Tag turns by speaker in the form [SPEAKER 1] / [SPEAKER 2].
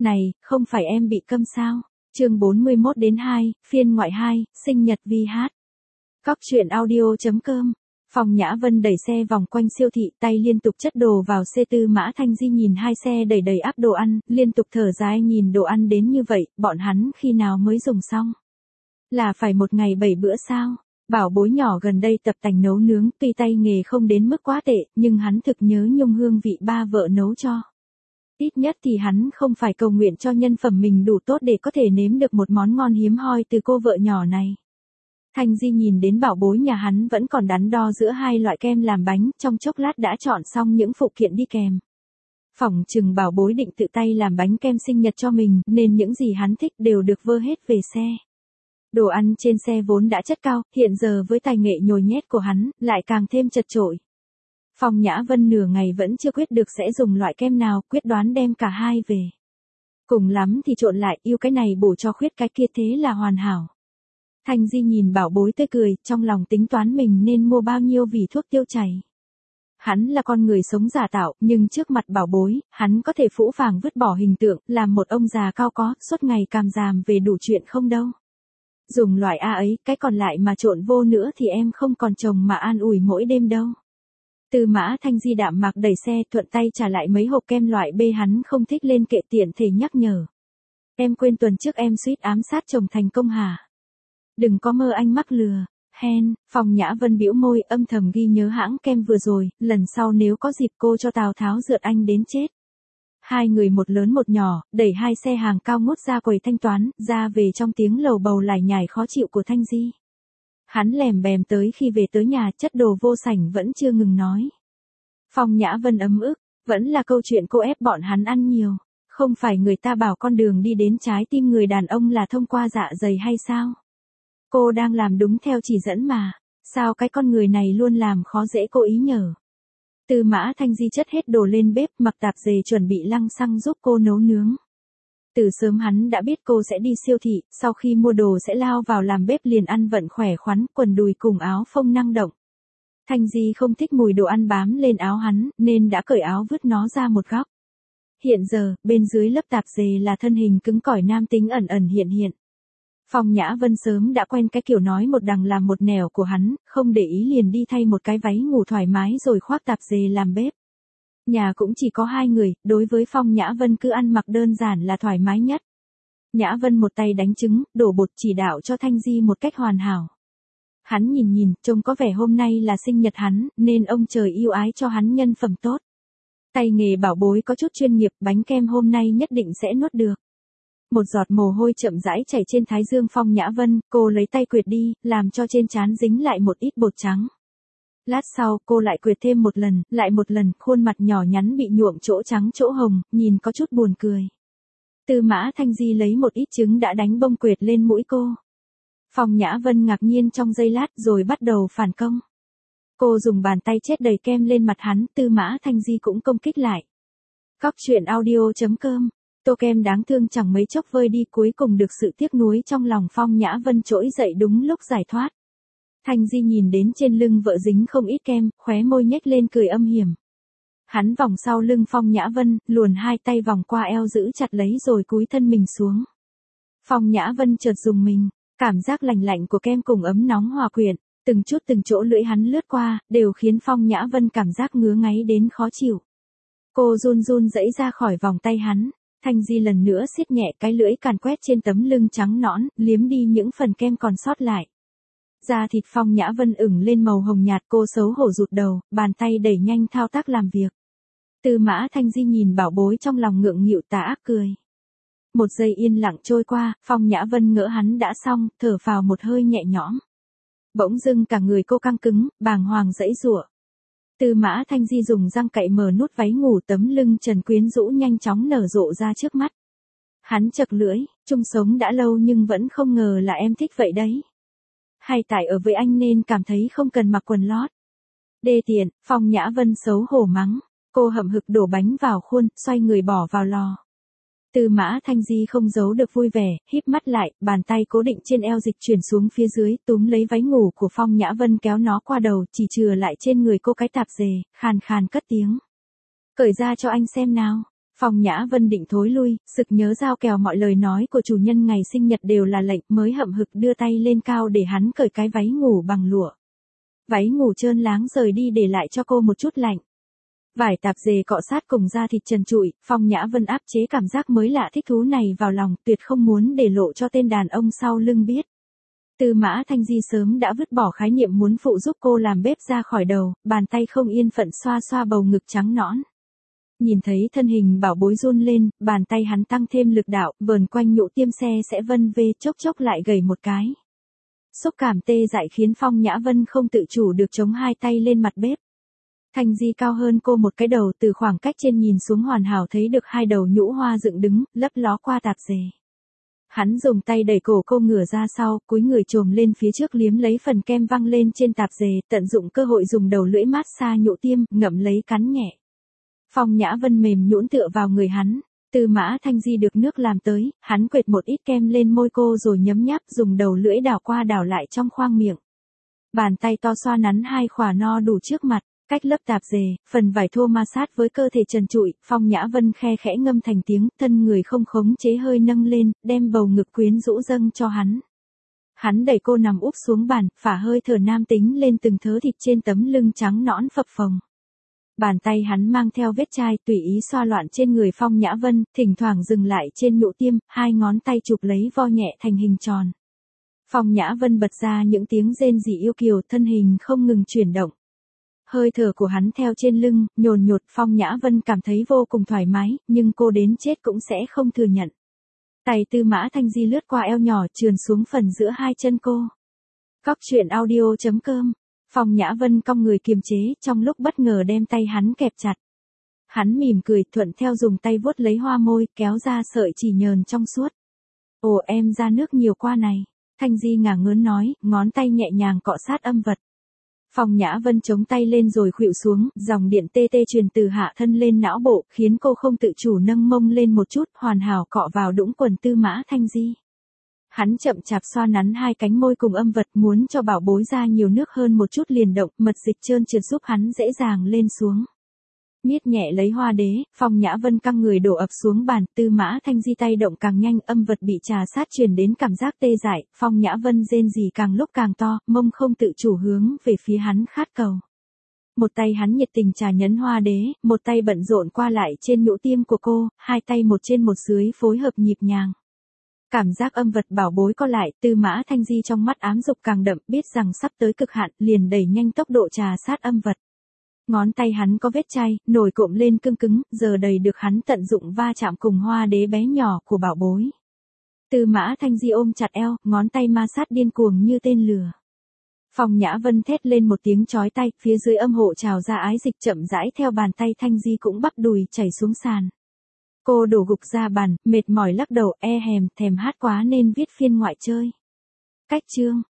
[SPEAKER 1] Này, không phải em bị câm sao? Chương 41-2, phiên ngoại 2, sinh nhật Vi Hát. Cóc truyện audio.com. Phong Nhã Vân đẩy xe vòng quanh siêu thị, tay liên tục chất đồ vào xe. Tư Mã Thanh Di nhìn hai xe đẩy đầy ắp đồ ăn, liên tục thở dài nhìn đồ ăn đến như vậy, bọn hắn khi nào mới dùng xong? Là phải một ngày 7 bữa sao? Bảo bối nhỏ gần đây tập tành nấu nướng, tuy tay nghề không đến mức quá tệ, nhưng hắn thực nhớ nhung hương vị ba vợ nấu cho. Ít nhất thì hắn không phải cầu nguyện cho nhân phẩm mình đủ tốt để có thể nếm được một món ngon hiếm hoi từ cô vợ nhỏ này. Thanh Di nhìn đến bảo bối nhà hắn vẫn còn đắn đo giữa hai loại kem làm bánh, trong chốc lát đã chọn xong những phụ kiện đi kèm. Phỏng chừng bảo bối định tự tay làm bánh kem sinh nhật cho mình, nên những gì hắn thích đều được vơ hết về xe. Đồ ăn trên xe vốn đã chất cao, hiện giờ với tài nghệ nhồi nhét của hắn, lại càng thêm chật chội. Phong Nhã Vân nửa ngày vẫn chưa quyết được sẽ dùng loại kem nào, quyết đoán đem cả hai về. Cùng lắm thì trộn lại, yêu cái này bổ cho khuyết cái kia, thế là hoàn hảo. Thanh Di nhìn bảo bối tươi cười, trong lòng tính toán mình nên mua bao nhiêu vỉ thuốc tiêu chảy. Hắn là con người sống giả tạo, nhưng trước mặt bảo bối, hắn có thể phũ phàng vứt bỏ hình tượng, làm một ông già cao có, suốt ngày càm ràm về đủ chuyện không đâu. Dùng loại A ấy, cái còn lại mà trộn vô nữa thì em không còn chồng mà an ủi mỗi đêm đâu. Tư Mã Thanh Di đạm mạc đẩy xe, thuận tay trả lại mấy hộp kem loại B hắn không thích lên kệ, tiện thể nhắc nhở. Em quên tuần trước em suýt ám sát chồng thành công hả? Đừng có mơ anh mắc lừa. Hen, Phong Nhã Vân bĩu môi, âm thầm ghi nhớ hãng kem vừa rồi, lần sau nếu có dịp cô cho Tào Tháo rượt anh đến chết. Hai người một lớn một nhỏ, đẩy hai xe hàng cao ngút ra quầy thanh toán, ra về trong tiếng lầu bầu lải nhải khó chịu của Thanh Di. Hắn lèm bèm tới khi về tới nhà, chất đồ vô sảnh vẫn chưa ngừng nói. Phong Nhã Vân ấm ức, vẫn là câu chuyện cô ép bọn hắn ăn nhiều. Không phải người ta bảo con đường đi đến trái tim người đàn ông là thông qua dạ dày hay sao? Cô đang làm đúng theo chỉ dẫn mà. Sao cái con người này luôn làm khó dễ cô ý nhở? Tư Mã Thanh Di chất hết đồ lên bếp, mặc tạp dề chuẩn bị lăng xăng giúp cô nấu nướng. Từ sớm hắn đã biết cô sẽ đi siêu thị, sau khi mua đồ sẽ lao vào làm bếp liền ăn vận khỏe khoắn, quần đùi cùng áo phông năng động. Thanh Di không thích mùi đồ ăn bám lên áo hắn, nên đã cởi áo vứt nó ra một góc. Hiện giờ, bên dưới lớp tạp dề là thân hình cứng cỏi nam tính ẩn ẩn hiện hiện. Phong Nhã Vân sớm đã quen cái kiểu nói một đằng làm một nẻo của hắn, không để ý liền đi thay một cái váy ngủ thoải mái rồi khoác tạp dề làm bếp. Nhà cũng chỉ có hai người, đối với Phong Nhã Vân cứ ăn mặc đơn giản là thoải mái nhất. Nhã Vân một tay đánh trứng, đổ bột chỉ đạo cho Thanh Di một cách hoàn hảo. Hắn nhìn, trông có vẻ hôm nay là sinh nhật hắn, nên ông trời yêu ái cho hắn nhân phẩm tốt. Tay nghề bảo bối có chút chuyên nghiệp, bánh kem hôm nay nhất định sẽ nuốt được. Một giọt mồ hôi chậm rãi chảy trên thái dương Phong Nhã Vân, cô lấy tay quệt đi, làm cho trên trán dính lại một ít bột trắng. Lát sau, cô lại quệt thêm một lần, lại một lần, khuôn mặt nhỏ nhắn bị nhuộm chỗ trắng chỗ hồng, nhìn có chút buồn cười. Tư Mã Thanh Di lấy một ít trứng đã đánh bông quệt lên mũi cô. Phong Nhã Vân ngạc nhiên trong giây lát rồi bắt đầu phản công. Cô dùng bàn tay chết đầy kem lên mặt hắn, Tư Mã Thanh Di cũng công kích lại. Cóc truyện audio.com. Tô kem đáng thương chẳng mấy chốc vơi đi, cuối cùng được sự tiếc nuối trong lòng Phong Nhã Vân trỗi dậy đúng lúc giải thoát. Thanh Di nhìn đến trên lưng vợ dính không ít kem, khóe môi nhếch lên cười âm hiểm. Hắn vòng sau lưng Phong Nhã Vân, luồn hai tay vòng qua eo giữ chặt lấy rồi cúi thân mình xuống. Phong Nhã Vân chợt rùng mình, cảm giác lạnh lạnh của kem cùng ấm nóng hòa quyện, từng chút từng chỗ lưỡi hắn lướt qua, đều khiến Phong Nhã Vân cảm giác ngứa ngáy đến khó chịu. Cô run run giãy ra khỏi vòng tay hắn. Thanh Di lần nữa siết nhẹ cái lưỡi càn quét trên tấm lưng trắng nõn, liếm đi những phần kem còn sót lại. Da thịt Phong Nhã Vân ửng lên màu hồng nhạt, cô xấu hổ rụt đầu, bàn tay đẩy nhanh thao tác làm việc. Tư Mã Thanh Di nhìn bảo bối trong lòng ngượng nghịu tà ác cười. Một giây yên lặng trôi qua, Phong Nhã Vân ngỡ hắn đã xong, thở phào một hơi nhẹ nhõm. Bỗng dưng cả người cô căng cứng, bàng hoàng giãy giụa. Tư Mã Thanh Di dùng răng cạy mở nút váy ngủ, tấm lưng trần quyến rũ nhanh chóng nở rộ ra trước mắt. Hắn chật lưỡi, chung sống đã lâu nhưng vẫn không ngờ là em thích vậy đấy. Hay tại ở với anh nên cảm thấy không cần mặc quần lót. Đê tiện, Phong Nhã Vân xấu hổ mắng. Cô hậm hực đổ bánh vào khuôn, xoay người bỏ vào lò. Tư Mã Thanh Di không giấu được vui vẻ, híp mắt lại, bàn tay cố định trên eo dịch chuyển xuống phía dưới, túm lấy váy ngủ của Phong Nhã Vân kéo nó qua đầu, chỉ chừa lại trên người cô cái tạp dề, khàn khàn cất tiếng. Cởi ra cho anh xem nào. Phong Nhã Vân định thối lui, sực nhớ Giao Kèo mọi lời nói của chủ nhân ngày sinh nhật đều là lệnh, mới hậm hực đưa tay lên cao để hắn cởi cái váy ngủ bằng lụa. Váy ngủ trơn láng rời đi để lại cho cô một chút lạnh. Vải tạp dề cọ sát cùng da thịt trần trụi, Phong Nhã Vân áp chế cảm giác mới lạ thích thú này vào lòng, tuyệt không muốn để lộ cho tên đàn ông sau lưng biết. Tư Mã Thanh Di sớm đã vứt bỏ khái niệm muốn phụ giúp cô làm bếp ra khỏi đầu, bàn tay không yên phận xoa xoa bầu ngực trắng nõn. Nhìn thấy thân hình bảo bối run lên, bàn tay hắn tăng thêm lực đạo, vờn quanh nhũ tiêm xe sẽ vân vê chốc chốc lại gầy một cái. Xúc cảm tê dại khiến Phong Nhã Vân không tự chủ được chống hai tay lên mặt bếp. Thanh Di cao hơn cô một cái đầu, từ khoảng cách trên nhìn xuống hoàn hảo thấy được hai đầu nhũ hoa dựng đứng, lấp ló qua tạp dề. Hắn dùng tay đẩy cổ cô ngửa ra sau, cúi người chồm lên phía trước liếm lấy phần kem văng lên trên tạp dề, tận dụng cơ hội dùng đầu lưỡi mát xa nhũ tiêm, ngậm lấy cắn nhẹ. Phong Nhã Vân mềm nhũn tựa vào người hắn. Tư Mã Thanh Di được nước làm tới, hắn quệt một ít kem lên môi cô rồi nhấm nháp, dùng đầu lưỡi đảo qua đảo lại trong khoang miệng. Bàn tay to xoa nắn hai khỏa no đủ trước mặt, cách lớp tạp dề, phần vải thô ma sát với cơ thể trần trụi, Phong Nhã Vân khe khẽ ngâm thành tiếng, thân người không khống chế hơi nâng lên, đem bầu ngực quyến rũ dâng cho hắn. Hắn đẩy cô nằm úp xuống bàn, phả hơi thở nam tính lên từng thớ thịt trên tấm lưng trắng nõn phập phồng. Bàn tay hắn mang theo vết chai tùy ý xoa loạn trên người Phong Nhã Vân, thỉnh thoảng dừng lại trên nhũ tiêm, hai ngón tay chụp lấy vo nhẹ thành hình tròn. Phong Nhã Vân bật ra những tiếng rên rỉ yêu kiều, thân hình không ngừng chuyển động. Hơi thở của hắn theo trên lưng, nhồn nhột, Phong Nhã Vân cảm thấy vô cùng thoải mái, nhưng cô đến chết cũng sẽ không thừa nhận. Tay Tư Mã Thanh Di lướt qua eo nhỏ trườn xuống phần giữa hai chân cô. Cóc truyện audio.com. Phong Nhã Vân cong người kiềm chế, trong lúc bất ngờ đem tay hắn kẹp chặt. Hắn mỉm cười, thuận theo dùng tay vuốt lấy hoa môi, kéo ra sợi chỉ nhờn trong suốt. Ồ, em ra nước nhiều qua này. Thanh Di ngả ngớn nói, ngón tay nhẹ nhàng cọ sát âm vật. Phong Nhã Vân chống tay lên rồi khuỵu xuống, dòng điện tê tê truyền từ hạ thân lên não bộ, khiến cô không tự chủ nâng mông lên một chút, hoàn hảo cọ vào đũng quần Tư Mã Thanh Di. Hắn chậm chạp xoa nắn hai cánh môi cùng âm vật, muốn cho bảo bối ra nhiều nước hơn một chút liền động, mật dịch trơn trượt giúp hắn dễ dàng lên xuống. Miết nhẹ lấy hoa đế, Phong Nhã Vân căng người đổ ập xuống bàn, Tư Mã Thanh Di tay động càng nhanh, âm vật bị trà sát truyền đến cảm giác tê dại, Phong Nhã Vân rên rỉ càng lúc càng to, mông không tự chủ hướng về phía hắn khát cầu. Một tay hắn nhiệt tình trà nhấn hoa đế, một tay bận rộn qua lại trên nhũ tiêm của cô, hai tay một trên một dưới phối hợp nhịp nhàng. Cảm giác âm vật bảo bối co lại, Tư Mã Thanh Di trong mắt ám dục càng đậm, biết rằng sắp tới cực hạn, liền đẩy nhanh tốc độ trà sát âm vật. Ngón tay hắn có vết chai, nổi cộm lên cứng cứng, giờ đầy được hắn tận dụng va chạm cùng hoa đế bé nhỏ của bảo bối. Tư Mã Thanh Di ôm chặt eo, ngón tay ma sát điên cuồng như tên lửa. Phong Nhã Vân thét lên một tiếng chói tai, phía dưới âm hộ trào ra ái dịch chậm rãi theo bàn tay Thanh Di cũng bắp đùi chảy xuống sàn. Cô đổ gục ra bàn, mệt mỏi lắc đầu, thèm hát quá nên viết phiên ngoại chơi. Cách chương